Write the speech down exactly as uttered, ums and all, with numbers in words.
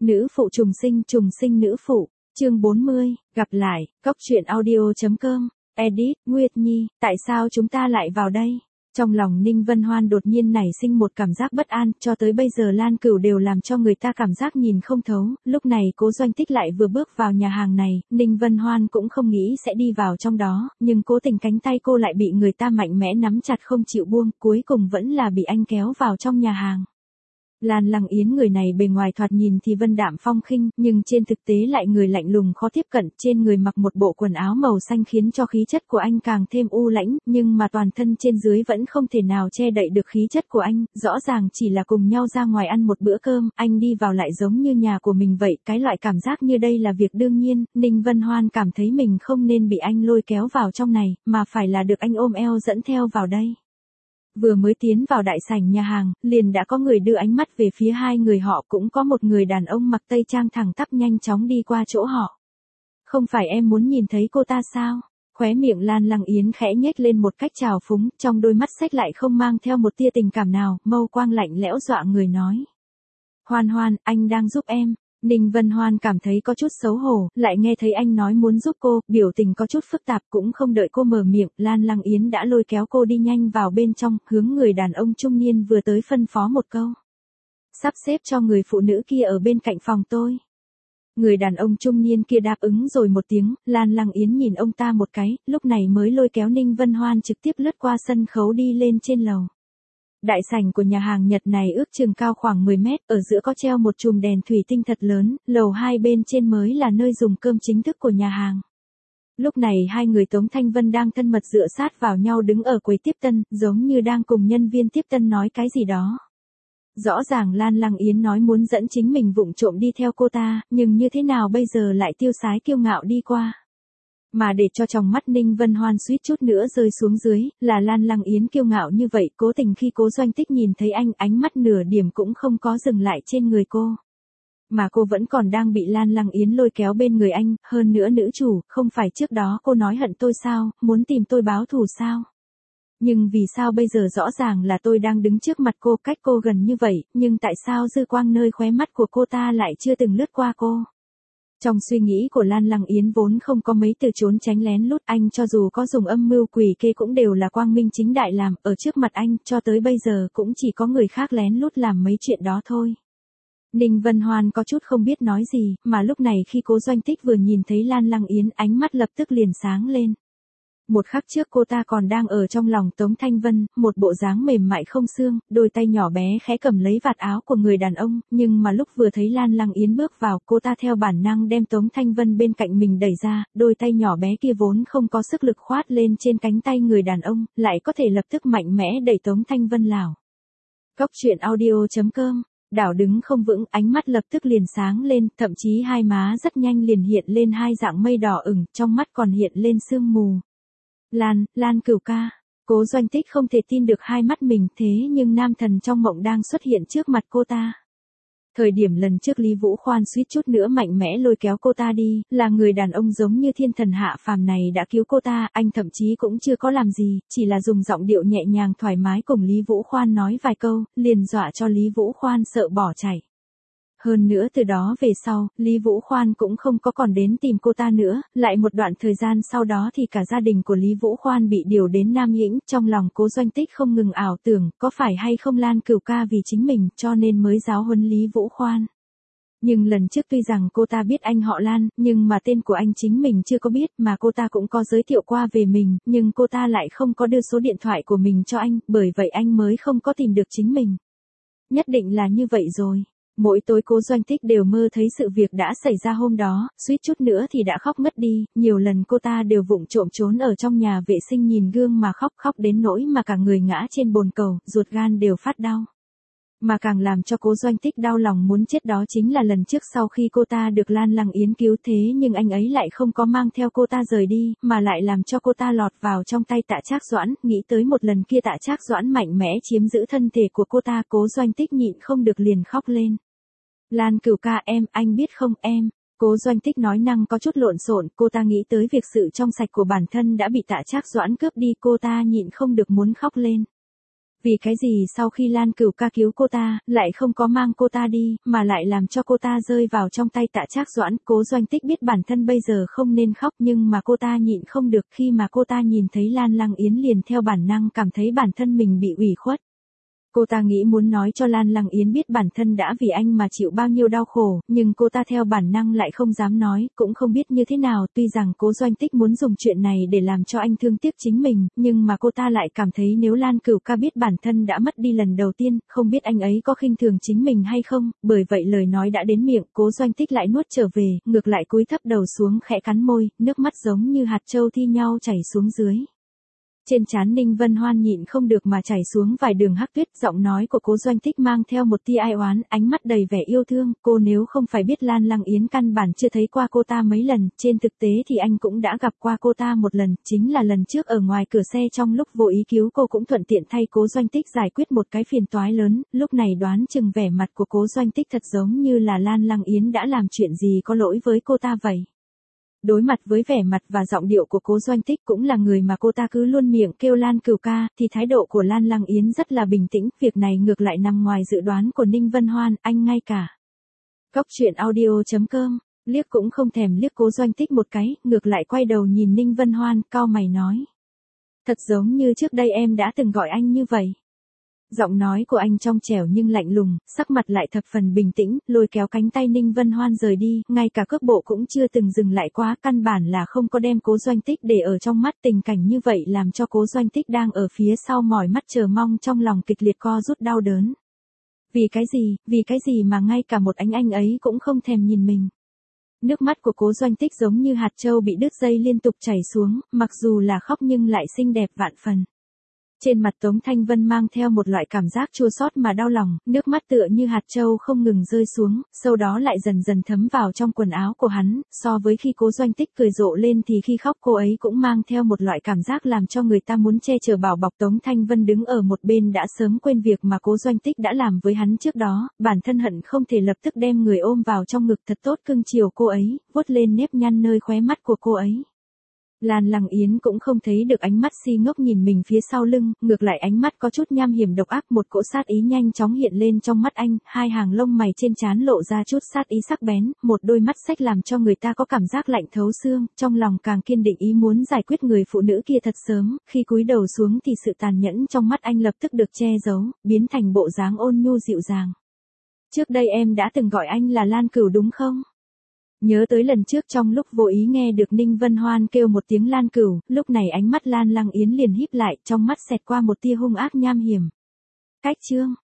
Nữ phụ trùng sinh, trùng sinh nữ phụ, chương bốn mươi, gặp lại, Cốc truyện audio.com, edit, Nguyệt Nhi, tại sao chúng ta lại vào đây? Trong lòng Ninh Vân Hoan đột nhiên nảy sinh một cảm giác bất an, cho tới bây giờ Lan Cửu đều làm cho người ta cảm giác nhìn không thấu, lúc này Cố Doanh Tích lại vừa bước vào nhà hàng này, Ninh Vân Hoan cũng không nghĩ sẽ đi vào trong đó, nhưng cố tình cánh tay cô lại bị người ta mạnh mẽ nắm chặt không chịu buông, cuối cùng vẫn là bị anh kéo vào trong nhà hàng. Lan Lăng Yến người này bề ngoài thoạt nhìn thì vân đạm phong khinh, nhưng trên thực tế lại người lạnh lùng khó tiếp cận, trên người mặc một bộ quần áo màu xanh khiến cho khí chất của anh càng thêm u lãnh, nhưng mà toàn thân trên dưới vẫn không thể nào che đậy được khí chất của anh, rõ ràng chỉ là cùng nhau ra ngoài ăn một bữa cơm, anh đi vào lại giống như nhà của mình vậy, cái loại cảm giác như đây là việc đương nhiên, Ninh Vân Hoan cảm thấy mình không nên bị anh lôi kéo vào trong này, mà phải là được anh ôm eo dẫn theo vào đây. Vừa mới tiến vào đại sảnh nhà hàng, liền đã có người đưa ánh mắt về phía hai người họ, cũng có một người đàn ông mặc tây trang thẳng tắp nhanh chóng đi qua chỗ họ. Không phải em muốn nhìn thấy cô ta sao? Khóe miệng Lan Lăng Yến khẽ nhếch lên một cách trào phúng, trong đôi mắt xếch lại không mang theo một tia tình cảm nào, mâu quang lạnh lẽo dọa người nói. Hoan Hoan, anh đang giúp em. Ninh Vân Hoan cảm thấy có chút xấu hổ, lại nghe thấy anh nói muốn giúp cô, biểu tình có chút phức tạp, cũng không đợi cô mở miệng, Lan Lăng Yến đã lôi kéo cô đi nhanh vào bên trong, hướng người đàn ông trung niên vừa tới phân phó một câu. Sắp xếp cho người phụ nữ kia ở bên cạnh phòng tôi. Người đàn ông trung niên kia đáp ứng rồi một tiếng, Lan Lăng Yến nhìn ông ta một cái, lúc này mới lôi kéo Ninh Vân Hoan trực tiếp lướt qua sân khấu đi lên trên lầu. Đại sảnh của nhà hàng Nhật này ước chừng cao khoảng mười mét, ở giữa có treo một chùm đèn thủy tinh thật lớn, lầu hai bên trên mới là nơi dùng cơm chính thức của nhà hàng. Lúc này hai người Tống Thanh Vân đang thân mật dựa sát vào nhau đứng ở quầy tiếp tân, giống như đang cùng nhân viên tiếp tân nói cái gì đó. Rõ ràng Lan Lăng Yến nói muốn dẫn chính mình vụng trộm đi theo cô ta, nhưng như thế nào bây giờ lại tiêu sái kiêu ngạo đi qua. Mà để cho trong mắt Ninh Vân Hoan suýt chút nữa rơi xuống dưới, là Lan Lăng Yến kiêu ngạo như vậy, cố tình khi Cố Doanh Tích nhìn thấy anh, ánh mắt nửa điểm cũng không có dừng lại trên người cô. Mà cô vẫn còn đang bị Lan Lăng Yến lôi kéo bên người anh, hơn nữa nữ chủ, không phải trước đó cô nói hận tôi sao, muốn tìm tôi báo thù sao? Nhưng vì sao bây giờ rõ ràng là tôi đang đứng trước mặt cô, cách cô gần như vậy, nhưng tại sao dư quang nơi khóe mắt của cô ta lại chưa từng lướt qua cô? Trong suy nghĩ của Lan Lăng Yến vốn không có mấy từ trốn tránh lén lút, anh cho dù có dùng âm mưu quỷ kê cũng đều là quang minh chính đại làm, ở trước mặt anh, cho tới bây giờ cũng chỉ có người khác lén lút làm mấy chuyện đó thôi. Ninh Vân Hoan có chút không biết nói gì, mà lúc này khi Cố Doanh Tích vừa nhìn thấy Lan Lăng Yến, ánh mắt lập tức liền sáng lên. Một khắc trước cô ta còn đang ở trong lòng Tống Thanh Vân, một bộ dáng mềm mại không xương, đôi tay nhỏ bé khẽ cầm lấy vạt áo của người đàn ông, nhưng mà lúc vừa thấy Lan Lăng Yến bước vào, cô ta theo bản năng đem Tống Thanh Vân bên cạnh mình đẩy ra, đôi tay nhỏ bé kia vốn không có sức lực khoát lên trên cánh tay người đàn ông, lại có thể lập tức mạnh mẽ đẩy Tống Thanh Vân lảo. Cốc truyện audio.com, đảo đứng không vững, ánh mắt lập tức liền sáng lên, thậm chí hai má rất nhanh liền hiện lên hai dạng mây đỏ ửng, trong mắt còn hiện lên sương mù. Lan, Lan Cửu ca. Cố Doanh Tích không thể tin được hai mắt mình, thế nhưng nam thần trong mộng đang xuất hiện trước mặt cô ta. Thời điểm lần trước Lý Vũ Khoan suýt chút nữa mạnh mẽ lôi kéo cô ta đi, là người đàn ông giống như thiên thần hạ phàm này đã cứu cô ta, anh thậm chí cũng chưa có làm gì, chỉ là dùng giọng điệu nhẹ nhàng thoải mái cùng Lý Vũ Khoan nói vài câu, liền dọa cho Lý Vũ Khoan sợ bỏ chạy. Hơn nữa từ đó về sau, Lý Vũ Khoan cũng không có còn đến tìm cô ta nữa, lại một đoạn thời gian sau đó thì cả gia đình của Lý Vũ Khoan bị điều đến Nam Yĩnh, trong lòng Cố Doanh Tích không ngừng ảo tưởng, có phải hay không Lan Cửu ca vì chính mình, cho nên mới giáo huấn Lý Vũ Khoan. Nhưng lần trước tuy rằng cô ta biết anh họ Lan, nhưng mà tên của anh chính mình chưa có biết, mà cô ta cũng có giới thiệu qua về mình, nhưng cô ta lại không có đưa số điện thoại của mình cho anh, bởi vậy anh mới không có tìm được chính mình. Nhất định là như vậy rồi. Mỗi tối Cố Doanh Tích đều mơ thấy sự việc đã xảy ra hôm đó, suýt chút nữa thì đã khóc ngất đi, nhiều lần cô ta đều vụng trộm trốn ở trong nhà vệ sinh nhìn gương mà khóc, khóc đến nỗi mà cả người ngã trên bồn cầu, ruột gan đều phát đau. Mà càng làm cho Cố Doanh Tích đau lòng muốn chết đó chính là lần trước sau khi cô ta được Lan Lăng Yến cứu, thế nhưng anh ấy lại không có mang theo cô ta rời đi, mà lại làm cho cô ta lọt vào trong tay Tạ Trác Doãn, nghĩ tới một lần kia Tạ Trác Doãn mạnh mẽ chiếm giữ thân thể của cô ta, Cố Doanh Tích nhịn không được liền khóc lên. Lan Cửu ca em, anh biết không em, Cố Doanh Tích nói năng có chút lộn xộn, cô ta nghĩ tới việc sự trong sạch của bản thân đã bị Tạ Trác Doãn cướp đi, cô ta nhịn không được muốn khóc lên. Vì cái gì sau khi Lan Cửu ca cứu cô ta, lại không có mang cô ta đi, mà lại làm cho cô ta rơi vào trong tay Tạ Trác Doãn. Cố Doanh Tích biết bản thân bây giờ không nên khóc, nhưng mà cô ta nhịn không được khi mà cô ta nhìn thấy Lan Lăng Yến liền theo bản năng cảm thấy bản thân mình bị ủy khuất. Cô ta nghĩ muốn nói cho Lan Lăng Yến biết bản thân đã vì anh mà chịu bao nhiêu đau khổ, nhưng cô ta theo bản năng lại không dám nói, cũng không biết như thế nào. Tuy rằng Cố Doanh Tích muốn dùng chuyện này để làm cho anh thương tiếc chính mình, nhưng mà cô ta lại cảm thấy nếu Lan Cửu ca biết bản thân đã mất đi lần đầu tiên, không biết anh ấy có khinh thường chính mình hay không, bởi vậy lời nói đã đến miệng, Cố Doanh Tích lại nuốt trở về, ngược lại cúi thấp đầu xuống khẽ cắn môi, nước mắt giống như hạt châu thi nhau chảy xuống dưới. Trên trán Ninh Vân Hoan nhịn không được mà chảy xuống vài đường hắc tuyết, giọng nói của Cố Doanh Tích mang theo một tia ai oán, ánh mắt đầy vẻ yêu thương. Cô nếu không phải biết Lan Lăng Yến căn bản chưa thấy qua cô ta mấy lần, trên thực tế thì anh cũng đã gặp qua cô ta một lần, chính là lần trước ở ngoài cửa xe trong lúc vô ý cứu cô, cũng thuận tiện thay Cố Doanh Tích giải quyết một cái phiền toái lớn. Lúc này đoán chừng vẻ mặt của Cố Doanh Tích thật giống như là Lan Lăng Yến đã làm chuyện gì có lỗi với cô ta vậy. Đối mặt với vẻ mặt và giọng điệu của Cố Doanh Tích, cũng là người mà cô ta cứ luôn miệng kêu Lan Cửu ca, thì thái độ của Lan Lăng Yến rất là bình tĩnh, việc này ngược lại nằm ngoài dự đoán của Ninh Vân Hoan, anh ngay cả Cóc truyện audio chấm com, liếc cũng không thèm liếc Cố Doanh Tích một cái, ngược lại quay đầu nhìn Ninh Vân Hoan, cau mày nói. Thật giống như trước đây em đã từng gọi anh như vậy. Giọng nói của anh trong trẻo nhưng lạnh lùng, sắc mặt lại thập phần bình tĩnh, lôi kéo cánh tay Ninh Vân Hoan rời đi, ngay cả cước bộ cũng chưa từng dừng lại quá, căn bản là không có đem Cố Doanh Tích để ở trong mắt. Tình cảnh như vậy làm cho Cố Doanh Tích đang ở phía sau mỏi mắt chờ mong, trong lòng kịch liệt co rút đau đớn. Vì cái gì, vì cái gì mà ngay cả một ánh anh ấy cũng không thèm nhìn mình. Nước mắt của Cố Doanh Tích giống như hạt châu bị đứt dây liên tục chảy xuống, mặc dù là khóc nhưng lại xinh đẹp vạn phần. Trên mặt Tống Thanh Vân mang theo một loại cảm giác chua xót mà đau lòng, nước mắt tựa như hạt châu không ngừng rơi xuống, sau đó lại dần dần thấm vào trong quần áo của hắn. So với khi Cố Doanh Tích cười rộ lên thì khi khóc cô ấy cũng mang theo một loại cảm giác làm cho người ta muốn che chở bảo bọc. Tống Thanh Vân đứng ở một bên đã sớm quên việc mà Cố Doanh Tích đã làm với hắn trước đó, bản thân hận không thể lập tức đem người ôm vào trong ngực thật tốt cưng chiều cô ấy, vuốt lên nếp nhăn nơi khóe mắt của cô ấy. Lan Lăng Yến cũng không thấy được ánh mắt si ngốc nhìn mình phía sau lưng, ngược lại ánh mắt có chút nham hiểm độc ác, một cỗ sát ý nhanh chóng hiện lên trong mắt anh, hai hàng lông mày trên trán lộ ra chút sát ý sắc bén, một đôi mắt xách làm cho người ta có cảm giác lạnh thấu xương, trong lòng càng kiên định ý muốn giải quyết người phụ nữ kia thật sớm, khi cúi đầu xuống thì sự tàn nhẫn trong mắt anh lập tức được che giấu, biến thành bộ dáng ôn nhu dịu dàng. Trước đây em đã từng gọi anh là Lan Cửu đúng không? Nhớ tới lần trước trong lúc vô ý nghe được Ninh Vân Hoan kêu một tiếng Lan Cửu, lúc này ánh mắt Lan Lăng Yến liền híp lại, trong mắt xẹt qua một tia hung ác nham hiểm. Cách chương